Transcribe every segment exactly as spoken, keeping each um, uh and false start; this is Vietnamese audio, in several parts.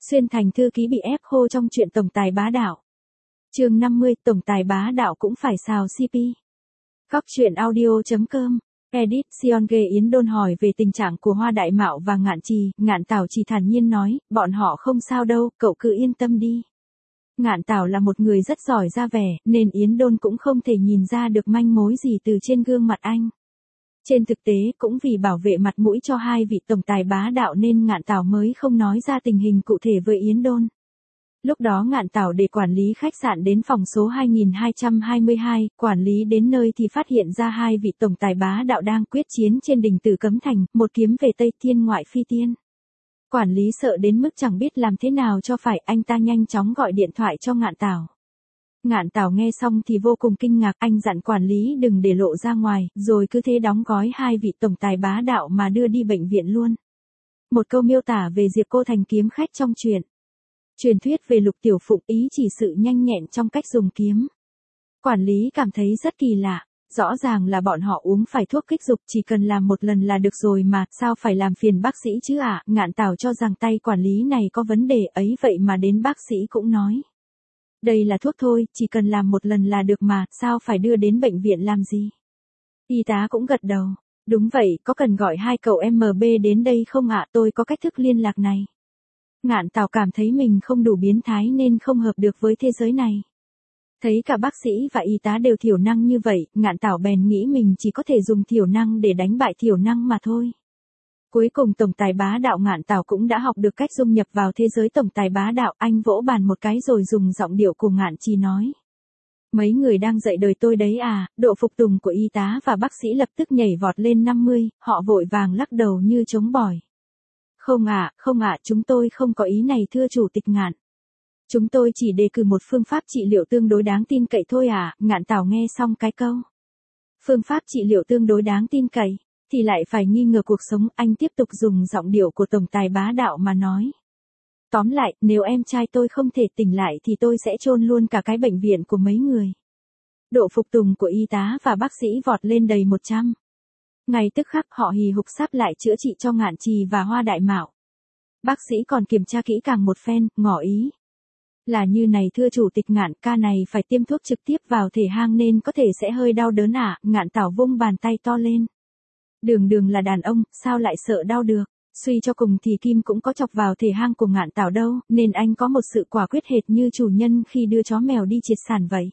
Xuyên Thành thư ký bị ép khô trong chuyện tổng tài bá đạo. Chương năm mươi, tổng tài bá đạo cũng phải xào xê pê. Góc truyện audio.com. Edit Sionge Yến Đôn hỏi về tình trạng của Hoa Đại Mạo và Ngạn Trì, Ngạn Tảo chỉ thản nhiên nói, bọn họ không sao đâu, cậu cứ yên tâm đi. Ngạn Tảo là một người rất giỏi ra vẻ, nên Yến Đôn cũng không thể nhìn ra được manh mối gì từ trên gương mặt anh. Trên thực tế, cũng vì bảo vệ mặt mũi cho hai vị tổng tài bá đạo nên Ngạn Tảo mới không nói ra tình hình cụ thể với Yến Đôn. Lúc đó Ngạn Tảo để quản lý khách sạn đến phòng số hai nghìn hai trăm hai mươi hai, quản lý đến nơi thì phát hiện ra hai vị tổng tài bá đạo đang quyết chiến trên đỉnh Tử Cấm Thành, một kiếm về Tây Thiên ngoại phi tiên. Quản lý sợ đến mức chẳng biết làm thế nào cho phải, anh ta nhanh chóng gọi điện thoại cho Ngạn Tảo. Ngạn Tảo nghe xong thì vô cùng kinh ngạc, anh dặn quản lý đừng để lộ ra ngoài, rồi cứ thế đóng gói hai vị tổng tài bá đạo mà đưa đi bệnh viện luôn. Một câu miêu tả về Diệp Cô Thành kiếm khách trong truyện. Truyền thuyết về Lục Tiểu Phụng ý chỉ sự nhanh nhẹn trong cách dùng kiếm. Quản lý cảm thấy rất kỳ lạ, rõ ràng là bọn họ uống phải thuốc kích dục chỉ cần làm một lần là được rồi mà, sao phải làm phiền bác sĩ chứ ạ? À? Ngạn Tảo cho rằng tay quản lý này có vấn đề ấy vậy mà đến bác sĩ cũng nói. Đây là thuốc thôi, chỉ cần làm một lần là được mà, sao phải đưa đến bệnh viện làm gì? Y tá cũng gật đầu. Đúng vậy, có cần gọi hai cậu em bê đến đây không ạ? À? Tôi có cách thức liên lạc này. Ngạn Tảo cảm thấy mình không đủ biến thái nên không hợp được với thế giới này. Thấy cả bác sĩ và y tá đều thiểu năng như vậy, Ngạn Tảo bèn nghĩ mình chỉ có thể dùng thiểu năng để đánh bại thiểu năng mà thôi. Cuối cùng tổng tài bá đạo Ngạn Tảo cũng đã học được cách dung nhập vào thế giới tổng tài bá đạo, anh vỗ bàn một cái rồi dùng giọng điệu của Ngạn Trì nói. Mấy người đang dạy đời tôi đấy à? Độ phục tùng của y tá và bác sĩ lập tức nhảy vọt lên năm mươi, họ vội vàng lắc đầu như trống bỏi. Không ạ, à, không ạ, à, chúng tôi không có ý này thưa chủ tịch Ngạn. Chúng tôi chỉ đề cử một phương pháp trị liệu tương đối đáng tin cậy thôi à, Ngạn Tảo nghe xong cái câu. Phương pháp trị liệu tương đối đáng tin cậy, thì lại phải nghi ngờ cuộc sống, anh tiếp tục dùng giọng điệu của tổng tài bá đạo mà nói. Tóm lại, nếu em trai tôi không thể tỉnh lại thì tôi sẽ chôn luôn cả cái bệnh viện của mấy người. Độ phục tùng của y tá và bác sĩ vọt lên đầy một trăm. Ngay tức khắc họ hì hục sắp lại chữa trị cho Ngạn Trì và Hoa Đại Mạo. Bác sĩ còn kiểm tra kỹ càng một phen, ngỏ ý. Là như này thưa chủ tịch Ngạn, ca này phải tiêm thuốc trực tiếp vào thể hang nên có thể sẽ hơi đau đớn ạ. À? Ngạn Tảo vung bàn tay to lên. Đường đường là đàn ông, sao lại sợ đau được? Suy cho cùng thì kim cũng có chọc vào thể hang của Ngạn Tảo đâu, nên anh có một sự quả quyết hệt như chủ nhân khi đưa chó mèo đi triệt sản vậy.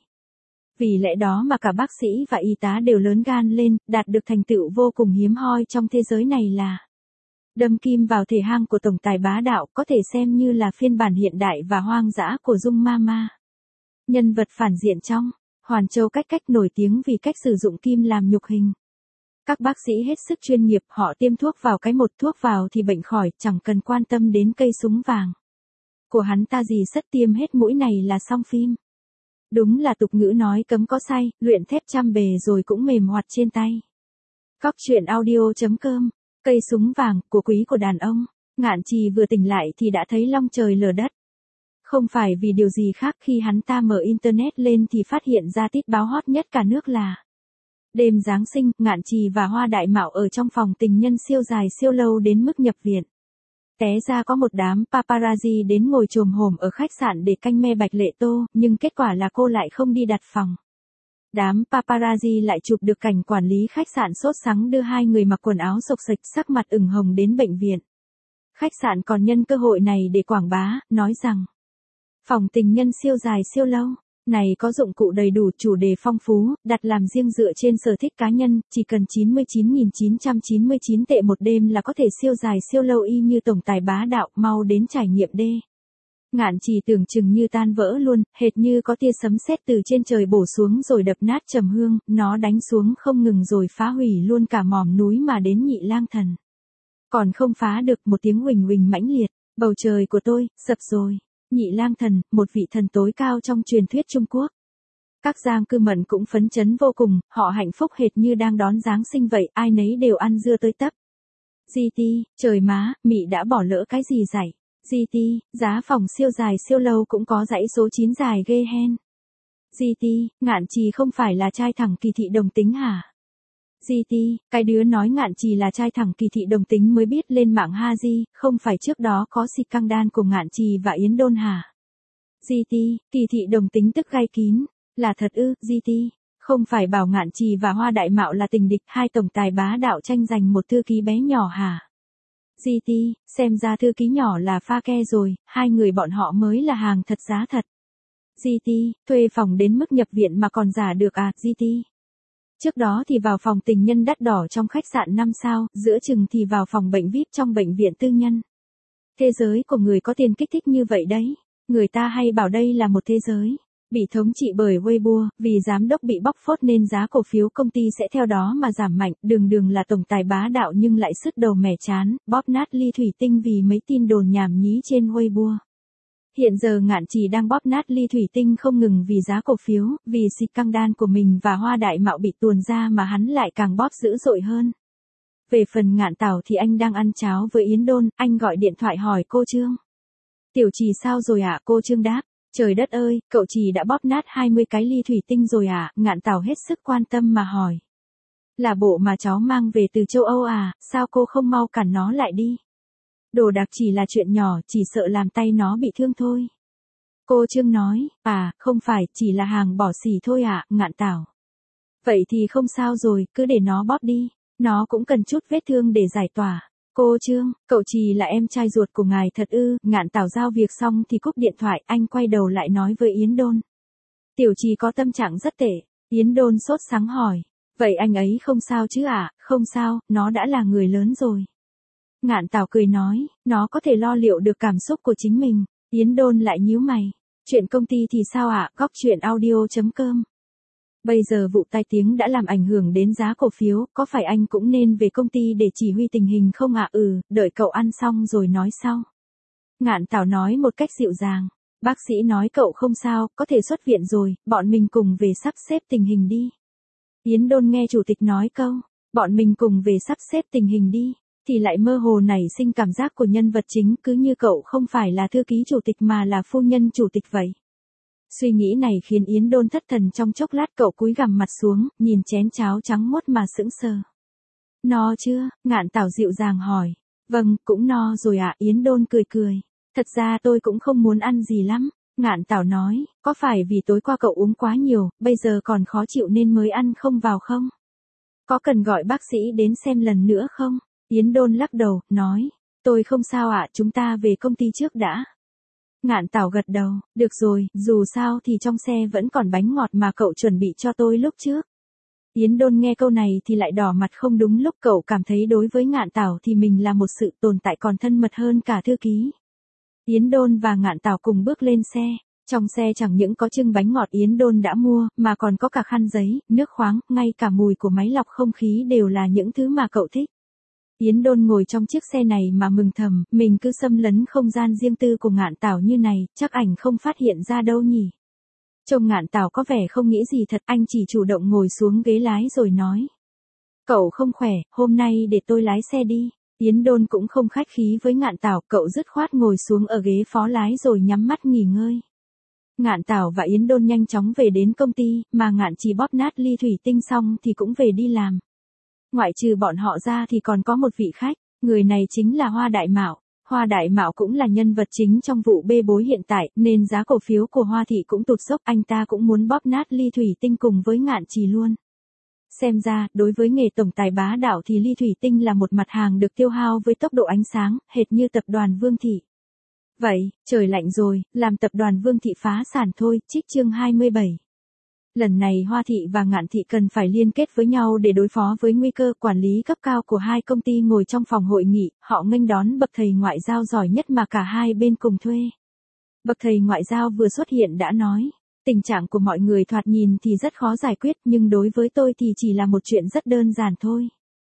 Vì lẽ đó mà cả bác sĩ và y tá đều lớn gan lên, đạt được thành tựu vô cùng hiếm hoi trong thế giới này là đâm kim vào thể hang của tổng tài bá đạo, có thể xem như là phiên bản hiện đại và hoang dã của Dung Mama. Nhân vật phản diện trong Hoàn Châu Cách Cách nổi tiếng vì cách sử dụng kim làm nhục hình. Các bác sĩ hết sức chuyên nghiệp, họ tiêm thuốc vào cái một, thuốc vào thì bệnh khỏi, chẳng cần quan tâm đến cây súng vàng của hắn ta gì, sất tiêm hết mũi này là xong phim. Đúng là tục ngữ nói cấm có say, luyện thép trăm bề rồi cũng mềm hoạt trên tay. Góc truyện audio.com. Cây súng vàng, của quý của đàn ông. Ngạn Trì vừa tỉnh lại thì đã thấy long trời lở đất. Không phải vì điều gì khác, khi hắn ta mở internet lên thì phát hiện ra tít báo hot nhất cả nước là đêm Giáng sinh, Ngạn Trì và Hoa Đại Mạo ở trong phòng tình nhân siêu dài siêu lâu đến mức nhập viện. Té ra có một đám paparazzi đến ngồi chồm hổm ở khách sạn để canh me Bạch Lệ Tô, nhưng kết quả là cô lại không đi đặt phòng. Đám paparazzi lại chụp được cảnh quản lý khách sạn sốt sắng đưa hai người mặc quần áo xộc xệch sắc mặt ửng hồng đến bệnh viện. Khách sạn còn nhân cơ hội này để quảng bá, nói rằng phòng tình nhân siêu dài siêu lâu này có dụng cụ đầy đủ, chủ đề phong phú, đặt làm riêng dựa trên sở thích cá nhân, chỉ cần chín mươi chín nghìn chín trăm chín mươi chín tệ một đêm là có thể siêu dài siêu lâu y như tổng tài bá đạo, mau đến trải nghiệm đê. Ngạn Trì tưởng chừng như tan vỡ luôn, hệt như có tia sấm sét từ trên trời bổ xuống rồi đập nát Trầm Hương, nó đánh xuống không ngừng rồi phá hủy luôn cả mỏm núi mà đến Nhị Lang Thần. Còn không phá được, một tiếng huỳnh huỳnh mãnh liệt, bầu trời của tôi, sập rồi. Nhị Lang Thần, một vị thần tối cao trong truyền thuyết Trung Quốc. Các giang cư mận cũng phấn chấn vô cùng, họ hạnh phúc hệt như đang đón Giáng sinh vậy, ai nấy đều ăn dưa tới tấp. giê tê, trời má, Mị đã bỏ lỡ cái gì dạy? giê tê, giá phòng siêu dài siêu lâu cũng có dãy số chín dài ghê hen. giê tê, Ngạn Trì không phải là trai thẳng kỳ thị đồng tính hả? giê tê, cái đứa nói Ngạn Trì là trai thẳng Kỳ Thị Đồng Tính mới biết lên mạng ha di, không phải trước đó có scandal của Ngạn Trì và Yến Đôn hả? giê tê, Kỳ Thị Đồng Tính tức gai kín, là thật ư? giê tê, không phải bảo Ngạn Trì và Hoa Đại Mạo là tình địch, hai tổng tài bá đạo tranh giành một thư ký bé nhỏ hả? giê tê, xem ra thư ký nhỏ là pha ke rồi, hai người bọn họ mới là hàng thật giá thật. giê tê, thuê phòng đến mức nhập viện mà còn giả được à? giê tê, trước đó thì vào phòng tình nhân đắt đỏ trong khách sạn năm sao, giữa chừng thì vào phòng bệnh vi ai pi trong bệnh viện tư nhân. Thế giới của người có tiền kích thích như vậy đấy. Người ta hay bảo đây là một thế giới bị thống trị bởi Weibo, vì giám đốc bị bóc phốt nên giá cổ phiếu công ty sẽ theo đó mà giảm mạnh, đường đường là tổng tài bá đạo nhưng lại sứt đầu mẻ chán, bóp nát ly thủy tinh vì mấy tin đồn nhảm nhí trên Weibo. Hiện giờ Ngạn Trì đang bóp nát ly thủy tinh không ngừng vì giá cổ phiếu, vì scandal của mình và Hoa Đại Mạo bị tuồn ra mà hắn lại càng bóp dữ dội hơn. Về phần Ngạn Tảo thì anh đang ăn cháo với Yến Đôn, anh gọi điện thoại hỏi cô Trương. Tiểu Trì sao rồi ạ? Cô Trương đáp, trời đất ơi, cậu Trì đã bóp nát hai mươi cái ly thủy tinh rồi à? Ngạn Tảo hết sức quan tâm mà hỏi. Là bộ mà cháu mang về từ châu Âu à, sao cô không mau cản nó lại đi? Đồ đạc chỉ là chuyện nhỏ, chỉ sợ làm tay nó bị thương thôi. Cô Trương nói, à, không phải, chỉ là hàng bỏ xỉ thôi ạ, à, Ngạn Tảo. Vậy thì không sao rồi, cứ để nó bóp đi, nó cũng cần chút vết thương để giải tỏa. Cô Trương, cậu Trì là em trai ruột của ngài thật ư? Ngạn Tảo giao việc xong thì cúp điện thoại, anh quay đầu lại nói với Yến Đôn. Tiểu Trì có tâm trạng rất tệ. Yến Đôn sốt sắng hỏi, vậy anh ấy không sao chứ ạ? À? Không sao, nó đã là người lớn rồi. Ngạn Tảo cười nói, nó có thể lo liệu được cảm xúc của chính mình. Yến Đôn lại nhíu mày. Chuyện công ty thì sao ạ? À? Góc chuyện audio chấm com. Bây giờ vụ tai tiếng đã làm ảnh hưởng đến giá cổ phiếu, có phải anh cũng nên về công ty để chỉ huy tình hình không ạ? À? Ừ, đợi cậu ăn xong rồi nói sau. Ngạn Tảo nói một cách dịu dàng. Bác sĩ nói cậu không sao, có thể xuất viện rồi, bọn mình cùng về sắp xếp tình hình đi. Yến Đôn nghe chủ tịch nói câu, bọn mình cùng về sắp xếp tình hình đi, thì lại mơ hồ nảy sinh cảm giác của nhân vật chính, cứ như cậu không phải là thư ký chủ tịch mà là phu nhân chủ tịch vậy. Suy nghĩ này khiến Yến Đôn thất thần trong chốc lát, cậu cúi gằm mặt xuống, nhìn chén cháo trắng muốt mà sững sờ. No chưa? Ngạn Tảo dịu dàng hỏi. Vâng, cũng no rồi ạ. À. Yến Đôn cười cười. Thật ra tôi cũng không muốn ăn gì lắm. Ngạn Tảo nói, có phải vì tối qua cậu uống quá nhiều, bây giờ còn khó chịu nên mới ăn không vào không? Có cần gọi bác sĩ đến xem lần nữa không? Yến Đôn lắc đầu, nói, tôi không sao ạ, à, chúng ta về công ty trước đã. Ngạn Tảo gật đầu, được rồi, dù sao thì trong xe vẫn còn bánh ngọt mà cậu chuẩn bị cho tôi lúc trước. Yến Đôn nghe câu này thì lại đỏ mặt, không đúng lúc, cậu cảm thấy đối với Ngạn Tảo thì mình là một sự tồn tại còn thân mật hơn cả thư ký. Yến Đôn và Ngạn Tảo cùng bước lên xe. Trong xe chẳng những có chưng bánh ngọt Yến Đôn đã mua, mà còn có cả khăn giấy, nước khoáng, ngay cả mùi của máy lọc không khí đều là những thứ mà cậu thích. Yến Đôn ngồi trong chiếc xe này mà mừng thầm, mình cứ xâm lấn không gian riêng tư của Ngạn Tảo như này, chắc ảnh không phát hiện ra đâu nhỉ. Trông Ngạn Tảo có vẻ không nghĩ gì thật, anh chỉ chủ động ngồi xuống ghế lái rồi nói. Cậu không khỏe, hôm nay để tôi lái xe đi. Yến Đôn cũng không khách khí với Ngạn Tảo, cậu dứt khoát ngồi xuống ở ghế phó lái rồi nhắm mắt nghỉ ngơi. Ngạn Tảo và Yến Đôn nhanh chóng về đến công ty, mà Ngạn Trì bóp nát ly thủy tinh xong thì cũng về đi làm. Ngoại trừ bọn họ ra thì còn có một vị khách, người này chính là Hoa Đại Mạo. Hoa Đại Mạo cũng là nhân vật chính trong vụ bê bối hiện tại, nên giá cổ phiếu của Hoa Thị cũng tụt dốc, anh ta cũng muốn bóp nát ly thủy tinh cùng với Ngạn Trì luôn. Xem ra, đối với nghề tổng tài bá đạo thì ly thủy tinh là một mặt hàng được tiêu hao với tốc độ ánh sáng, hệt như tập đoàn Vương Thị. Vậy, trời lạnh rồi, làm tập đoàn Vương Thị phá sản thôi, trích chương hai mươi bảy. Lần này Hoa Thị và Ngạn Thị cần phải liên kết với nhau để đối phó với nguy cơ. Quản lý cấp cao của hai công ty ngồi trong phòng hội nghị, họ nghênh đón bậc thầy ngoại giao giỏi nhất mà cả hai bên cùng thuê. Bậc thầy ngoại giao vừa xuất hiện đã nói, tình trạng của mọi người thoạt nhìn thì rất khó giải quyết, nhưng đối với tôi thì chỉ là một chuyện rất đơn giản thôi.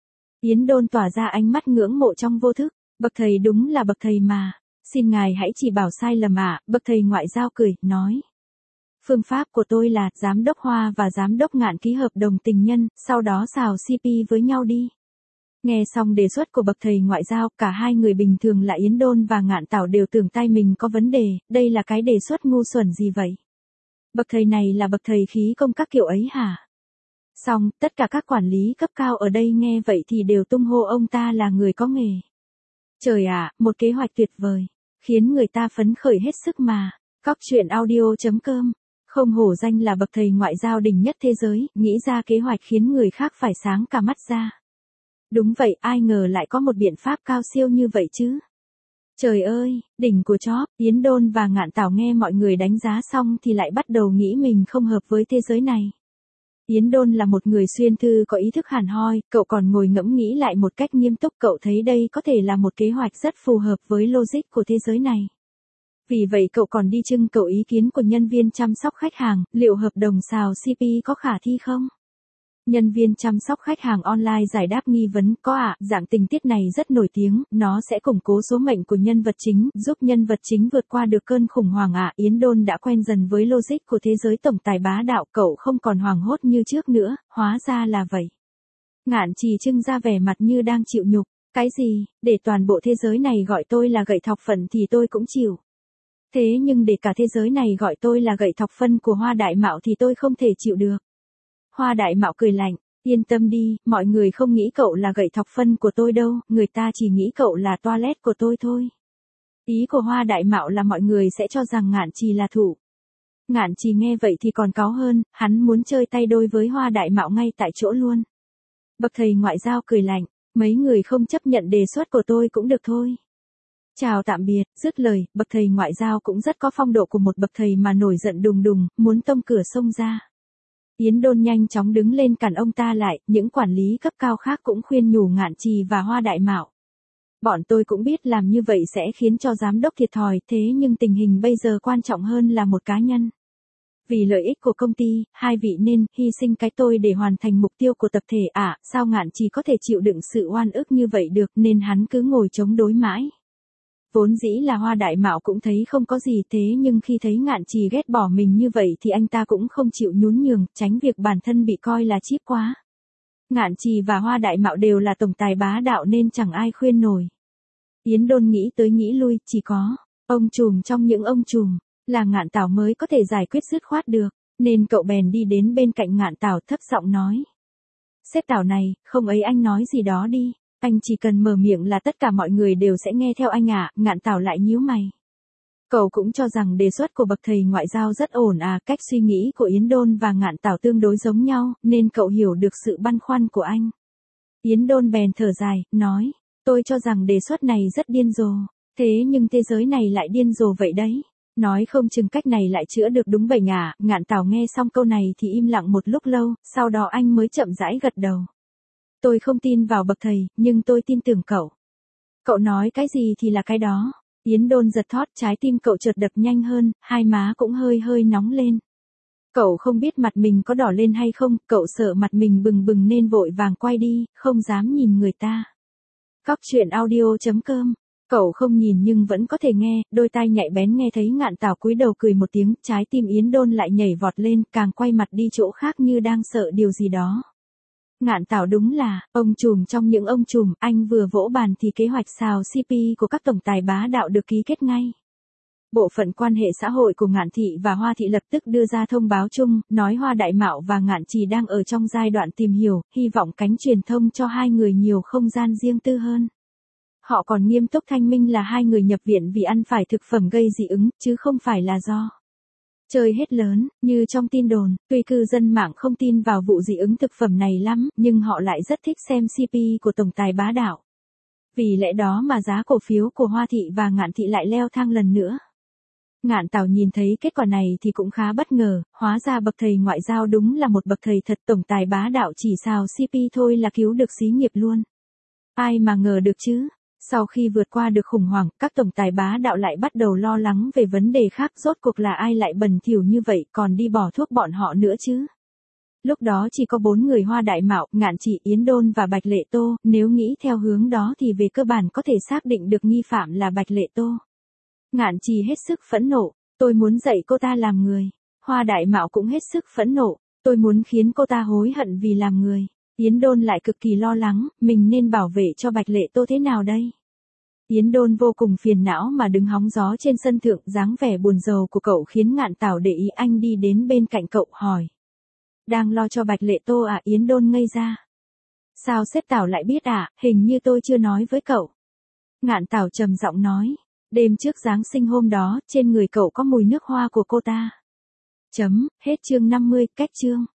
Yến Đôn tỏa ra ánh mắt ngưỡng mộ trong vô thức, bậc thầy đúng là bậc thầy mà, xin ngài hãy chỉ bảo sai lầm ạ. Bậc thầy ngoại giao cười, nói. Phương pháp của tôi là, giám đốc Hoa và giám đốc Ngạn ký hợp đồng tình nhân, sau đó xào xê pê với nhau đi. Nghe xong đề xuất của bậc thầy ngoại giao, cả hai người bình thường là Yến Đôn và Ngạn Tảo đều tưởng tai mình có vấn đề, đây là cái đề xuất ngu xuẩn gì vậy? Bậc thầy này là bậc thầy khí công các kiểu ấy hả? Xong, tất cả các quản lý cấp cao ở đây nghe vậy thì đều tung hô ông ta là người có nghề. Trời ạ, một kế hoạch tuyệt vời, khiến người ta phấn khởi hết sức mà. Cóc truyện audio chấm com, không hổ danh là bậc thầy ngoại giao đỉnh nhất thế giới, nghĩ ra kế hoạch khiến người khác phải sáng cả mắt ra. Đúng vậy, ai ngờ lại có một biện pháp cao siêu như vậy chứ. Trời ơi, đỉnh của chóp, Yến Đôn và Ngạn Tảo nghe mọi người đánh giá xong thì lại bắt đầu nghĩ mình không hợp với thế giới này. Yến Đôn là một người xuyên thư có ý thức hẳn hoi, cậu còn ngồi ngẫm nghĩ lại một cách nghiêm túc, cậu thấy đây có thể là một kế hoạch rất phù hợp với logic của thế giới này. Vì vậy cậu còn đi trưng cầu ý kiến của nhân viên chăm sóc khách hàng, liệu hợp đồng xào xê pê có khả thi không? Nhân viên chăm sóc khách hàng online giải đáp nghi vấn, có ạ, dạng tình tiết này rất nổi tiếng, nó sẽ củng cố số mệnh của nhân vật chính, giúp nhân vật chính vượt qua được cơn khủng hoảng ạ. Yến Đôn đã quen dần với logic của thế giới tổng tài bá đạo, cậu không còn hoảng hốt như trước nữa, hóa ra là vậy. Ngạn Trì trưng ra vẻ mặt như đang chịu nhục, cái gì, để toàn bộ thế giới này gọi tôi là gậy thọc phận thì tôi cũng chịu. Thế nhưng để cả thế giới này gọi tôi là gậy thọc phân của Hoa Đại Mạo thì tôi không thể chịu được. Hoa Đại Mạo cười lạnh, yên tâm đi, mọi người không nghĩ cậu là gậy thọc phân của tôi đâu, người ta chỉ nghĩ cậu là toilet của tôi thôi. Ý của Hoa Đại Mạo là mọi người sẽ cho rằng Ngạn Trì là thủ. Ngạn Trì nghe vậy thì còn cáu hơn, hắn muốn chơi tay đôi với Hoa Đại Mạo ngay tại chỗ luôn. Bậc thầy ngoại giao cười lạnh, mấy người không chấp nhận đề xuất của tôi cũng được thôi. Chào tạm biệt, dứt lời, bậc thầy ngoại giao cũng rất có phong độ của một bậc thầy mà nổi giận đùng đùng, muốn tông cửa xông ra. Yến Đôn nhanh chóng đứng lên cản ông ta lại, những quản lý cấp cao khác cũng khuyên nhủ Ngạn Trì và Hoa Đại Mạo. Bọn tôi cũng biết làm như vậy sẽ khiến cho giám đốc thiệt thòi, thế nhưng tình hình bây giờ quan trọng hơn là một cá nhân. Vì lợi ích của công ty, hai vị nên hy sinh cái tôi để hoàn thành mục tiêu của tập thể ạ, à, sao Ngạn Trì có thể chịu đựng sự oan ức như vậy được nên hắn cứ ngồi chống đối mãi. Vốn dĩ là Hoa Đại Mạo cũng thấy không có gì thế nhưng khi thấy Ngạn Trì ghét bỏ mình như vậy thì anh ta cũng không chịu nhún nhường, tránh việc bản thân bị coi là chíp quá. Ngạn Trì và Hoa Đại Mạo đều là tổng tài bá đạo nên chẳng ai khuyên nổi. Yến Đôn nghĩ tới nghĩ lui, chỉ có ông trùm trong những ông trùm là Ngạn Tảo mới có thể giải quyết dứt khoát được, nên cậu bèn đi đến bên cạnh Ngạn Tảo thấp giọng nói. Sếp Tảo này, không ấy anh nói gì đó đi. Anh chỉ cần mở miệng là tất cả mọi người đều sẽ nghe theo anh ạ, à. Ngạn Tảo lại nhíu mày. Cậu cũng cho rằng đề xuất của bậc thầy ngoại giao rất ổn à, cách suy nghĩ của Yến Đôn và Ngạn Tảo tương đối giống nhau, nên cậu hiểu được sự băn khoăn của anh. Yến Đôn bèn thở dài, nói, tôi cho rằng đề xuất này rất điên rồ, thế nhưng thế giới này lại điên rồ vậy đấy. Nói không chừng cách này lại chữa được đúng bệnh à, Ngạn Tảo nghe xong câu này thì im lặng một lúc lâu, sau đó anh mới chậm rãi gật đầu. Tôi không tin vào bậc thầy, nhưng tôi tin tưởng cậu. Cậu nói cái gì thì là cái đó. Yến Đôn giật thót, trái tim cậu chợt đập nhanh hơn, hai má cũng hơi hơi nóng lên. Cậu không biết mặt mình có đỏ lên hay không, cậu sợ mặt mình bừng bừng nên vội vàng quay đi, không dám nhìn người ta. Cóc truyện audio chấm com, cậu không nhìn nhưng vẫn có thể nghe, đôi tai nhạy bén nghe thấy Ngạn Tảo cúi đầu cười một tiếng, trái tim Yến Đôn lại nhảy vọt lên, càng quay mặt đi chỗ khác như đang sợ điều gì đó. Ngạn Tảo đúng là, ông trùm trong những ông trùm, anh vừa vỗ bàn thì kế hoạch xào xê pê của các tổng tài bá đạo được ký kết ngay. Bộ phận quan hệ xã hội của Ngạn Thị và Hoa Thị lập tức đưa ra thông báo chung, nói Hoa Đại Mạo và Ngạn Trì đang ở trong giai đoạn tìm hiểu, hy vọng cánh truyền thông cho hai người nhiều không gian riêng tư hơn. Họ còn nghiêm túc thanh minh là hai người nhập viện vì ăn phải thực phẩm gây dị ứng, chứ không phải là do chơi hết lớn, như trong tin đồn. Tuy cư dân mạng không tin vào vụ dị ứng thực phẩm này lắm, nhưng họ lại rất thích xem xê pê của tổng tài bá đạo. Vì lẽ đó mà giá cổ phiếu của Hoa Thị và Ngạn Thị lại leo thang lần nữa. Ngạn Tảo nhìn thấy kết quả này thì cũng khá bất ngờ, hóa ra bậc thầy ngoại giao đúng là một bậc thầy thật, tổng tài bá đạo chỉ xào xê pê thôi là cứu được xí nghiệp luôn. Ai mà ngờ được chứ. Sau khi vượt qua được khủng hoảng, các tổng tài bá đạo lại bắt đầu lo lắng về vấn đề khác, rốt cuộc là ai lại bẩn thỉu như vậy, còn đi bỏ thuốc bọn họ nữa chứ. Lúc đó chỉ có bốn người Hoa Đại Mạo, Ngạn Trì, Yến Đôn và Bạch Lệ Tô, nếu nghĩ theo hướng đó thì về cơ bản có thể xác định được nghi phạm là Bạch Lệ Tô. Ngạn Trì hết sức phẫn nộ, tôi muốn dạy cô ta làm người. Hoa Đại Mạo cũng hết sức phẫn nộ, tôi muốn khiến cô ta hối hận vì làm người. Yến Đôn lại cực kỳ lo lắng, mình nên bảo vệ cho Bạch Lệ Tô thế nào đây? Yến Đôn vô cùng phiền não mà đứng hóng gió trên sân thượng, dáng vẻ buồn rầu của cậu khiến Ngạn Tảo để ý, anh đi đến bên cạnh cậu hỏi. Đang lo cho Bạch Lệ Tô à? Yến Đôn ngây ra. Sao sếp Tào lại biết à, hình như tôi chưa nói với cậu. Ngạn Tảo trầm giọng nói, đêm trước Giáng sinh hôm đó, trên người cậu có mùi nước hoa của cô ta. Chấm, hết chương năm mươi, cách chương.